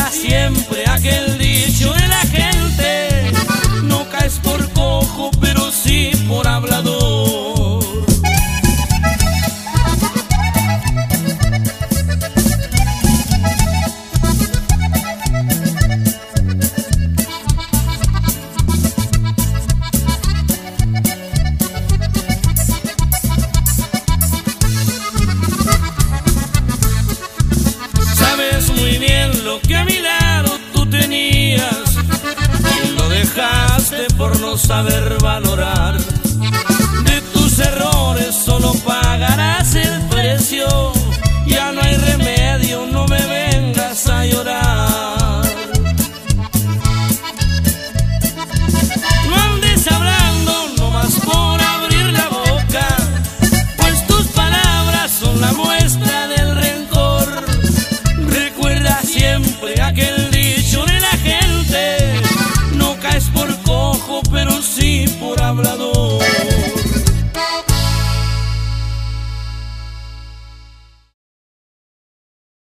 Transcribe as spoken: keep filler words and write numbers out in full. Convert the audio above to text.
siempre aquel dicho de la gente: no caes por cojo, pero sí por hablador. Muy bien lo que a mi lado tú tenías y lo dejaste por no saber valorar. De tus errores solo pagarás el precio.